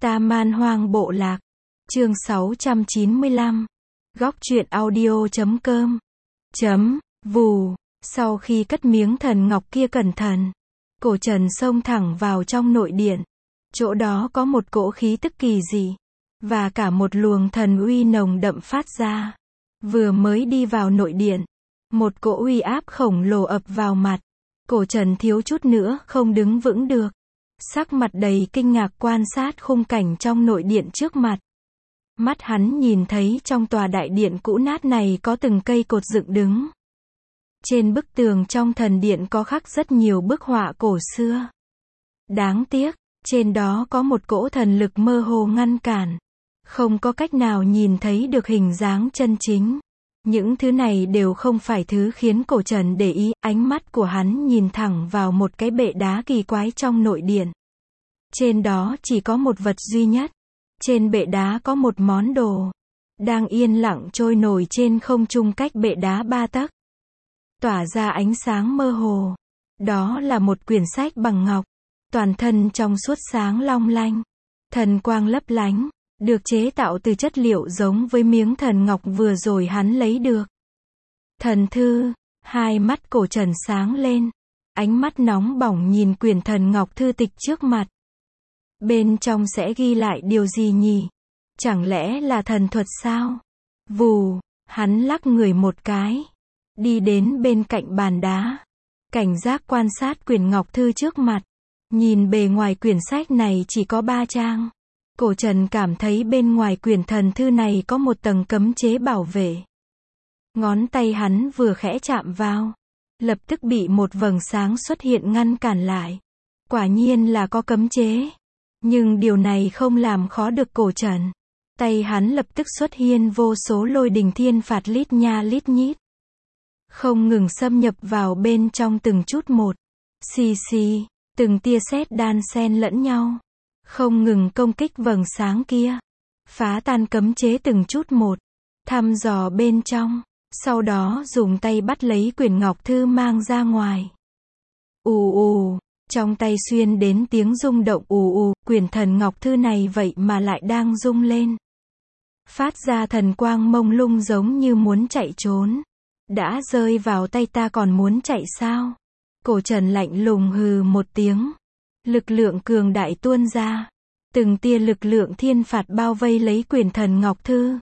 Ta Man Hoang Bộ Lạc. Chương 695. Góc truyện audio.com. Vù. Sau khi cất miếng thần ngọc kia cẩn thận, Cổ Trần xông thẳng vào trong nội điện. Chỗ đó có một cỗ khí tức kỳ dị, và cả một luồng thần uy nồng đậm phát ra. Vừa mới đi vào nội điện, một cỗ uy áp khổng lồ ập vào mặt. Cổ Trần thiếu chút nữa không đứng vững được. Sắc mặt đầy kinh ngạc quan sát khung cảnh trong nội điện trước mặt. Mắt hắn nhìn thấy trong tòa đại điện cũ nát này có từng cây cột dựng đứng. Trên bức tường trong thần điện có khắc rất nhiều bức họa cổ xưa. Đáng tiếc, trên đó có một cỗ thần lực mơ hồ ngăn cản. Không có cách nào nhìn thấy được hình dáng chân chính. Những thứ này đều không phải thứ khiến Cổ Trần để ý, ánh mắt của hắn nhìn thẳng vào một cái bệ đá kỳ quái trong nội điện. Trên đó chỉ có một vật duy nhất. Trên bệ đá có một món đồ đang yên lặng trôi nổi trên không trung cách bệ đá 3 tấc. Tỏa ra ánh sáng mơ hồ. Đó là một quyển sách bằng ngọc, toàn thân trong suốt sáng long lanh, thần quang lấp lánh, được chế tạo từ chất liệu giống với miếng thần ngọc vừa rồi hắn lấy được. Thần thư. Hai mắt Cổ Trần sáng lên, ánh mắt nóng bỏng nhìn quyển thần ngọc thư tịch trước mặt. Bên trong sẽ ghi lại điều gì nhỉ? Chẳng lẽ là thần thuật sao? Vù, hắn lắc người một cái, đi đến bên cạnh bàn đá, cảnh giác quan sát quyển ngọc thư trước mặt. Nhìn bề ngoài quyển sách này chỉ có 3 trang. Cổ Trần cảm thấy bên ngoài quyển thần thư này có một tầng cấm chế bảo vệ. Ngón tay hắn vừa khẽ chạm vào, lập tức bị một vầng sáng xuất hiện ngăn cản lại. Quả nhiên là có cấm chế. Nhưng điều này không làm khó được Cổ Trần. Tay hắn lập tức xuất hiện vô số lôi đình thiên phạt lít nha lít nhít. Không ngừng xâm nhập vào bên trong từng chút một. Xì xì, từng tia sét đan xen lẫn nhau. Không ngừng công kích vầng sáng kia. Phá tan cấm chế từng chút một. Thăm dò bên trong. Sau đó dùng tay bắt lấy quyển ngọc thư mang ra ngoài. Ù ù. Trong tay xuyên đến tiếng rung động ù ù, quyển thần ngọc thư này vậy mà lại đang rung lên. Phát ra thần quang mông lung giống như muốn chạy trốn. Đã rơi vào tay ta còn muốn chạy sao? Cổ Trần lạnh lùng hừ một tiếng. Lực lượng cường đại tuôn ra. Từng tia lực lượng thiên phạt bao vây lấy quyển thần ngọc thư.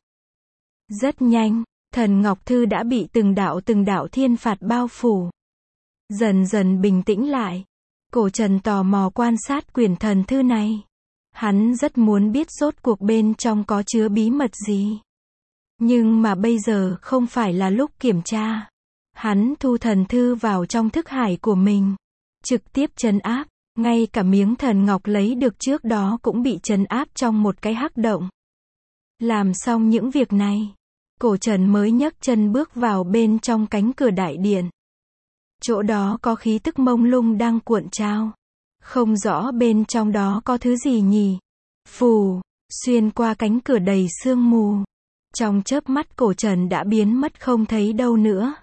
Rất nhanh, thần ngọc thư đã bị từng đạo thiên phạt bao phủ. Dần dần bình tĩnh lại. Cổ Trần tò mò quan sát quyển thần thư này. Hắn rất muốn biết rốt cuộc bên trong có chứa bí mật gì. Nhưng mà bây giờ không phải là lúc kiểm tra. Hắn thu thần thư vào trong thức hải của mình. Trực tiếp trấn áp. Ngay cả miếng thần ngọc lấy được trước đó cũng bị trấn áp trong một cái hắc động. Làm xong những việc này, Cổ Trần mới nhấc chân bước vào bên trong cánh cửa đại điện. Chỗ đó có khí tức mông lung đang cuộn trào. Không rõ bên trong đó có thứ gì nhỉ. Phù, xuyên qua cánh cửa đầy sương mù. Trong chớp mắt Cổ Trần đã biến mất không thấy đâu nữa.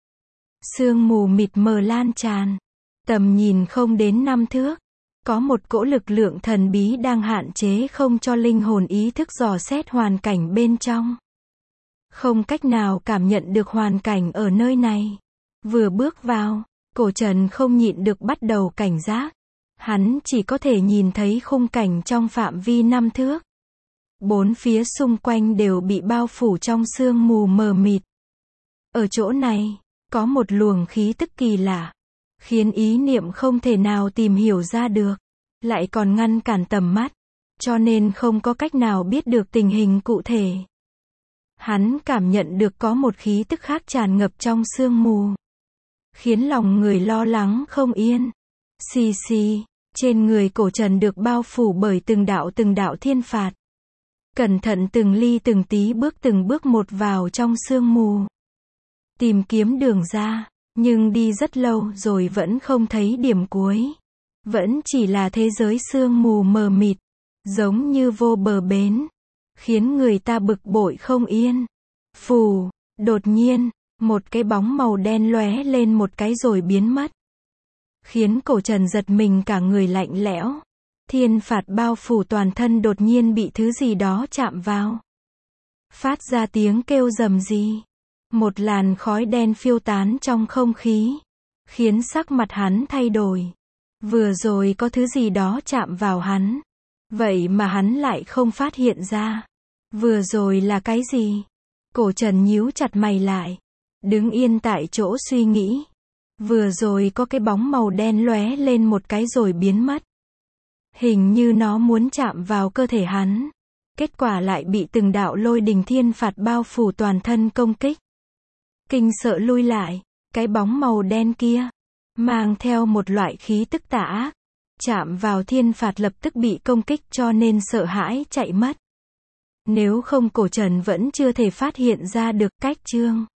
Sương mù mịt mờ lan tràn. Tầm nhìn không đến 5 thước. Có một cỗ lực lượng thần bí đang hạn chế không cho linh hồn ý thức dò xét hoàn cảnh bên trong. Không cách nào cảm nhận được hoàn cảnh ở nơi này. Vừa bước vào, Cổ Trần không nhịn được bắt đầu cảnh giác. Hắn chỉ có thể nhìn thấy khung cảnh trong phạm vi 5 thước. Bốn phía xung quanh đều bị bao phủ trong sương mù mờ mịt. Ở chỗ này, có một luồng khí tức kỳ lạ, khiến ý niệm không thể nào tìm hiểu ra được, lại còn ngăn cản tầm mắt, cho nên không có cách nào biết được tình hình cụ thể. Hắn cảm nhận được có một khí tức khác tràn ngập trong sương mù, khiến lòng người lo lắng không yên. Xì xì, trên người Cổ Trần được bao phủ bởi từng đạo thiên phạt. Cẩn thận từng ly từng tí từng bước một vào trong sương mù. Tìm kiếm đường ra, nhưng đi rất lâu rồi vẫn không thấy điểm cuối. Vẫn chỉ là thế giới sương mù mờ mịt, giống như vô bờ bến, khiến người ta bực bội không yên. Phù, đột nhiên, một cái bóng màu đen lóe lên một cái rồi biến mất. Khiến Cổ Trần giật mình cả người lạnh lẽo. Thiên phạt bao phủ toàn thân đột nhiên bị thứ gì đó chạm vào. Phát ra tiếng kêu rầm rì. Một làn khói đen phiêu tán trong không khí, khiến sắc mặt hắn thay đổi. Vừa rồi có thứ gì đó chạm vào hắn. Vậy mà hắn lại không phát hiện ra. Vừa rồi là cái gì? Cổ Trần nhíu chặt mày lại. Đứng yên tại chỗ suy nghĩ. Vừa rồi có cái bóng màu đen lóe lên một cái rồi biến mất. Hình như nó muốn chạm vào cơ thể hắn. Kết quả lại bị từng đạo lôi đình thiên phạt bao phủ toàn thân công kích. Kinh sợ lui lại. Cái bóng màu đen kia mang theo một loại khí tức tà ác. Chạm vào thiên phạt lập tức bị công kích cho nên sợ hãi chạy mất. Nếu không Cổ Trần vẫn chưa thể phát hiện ra được cách chương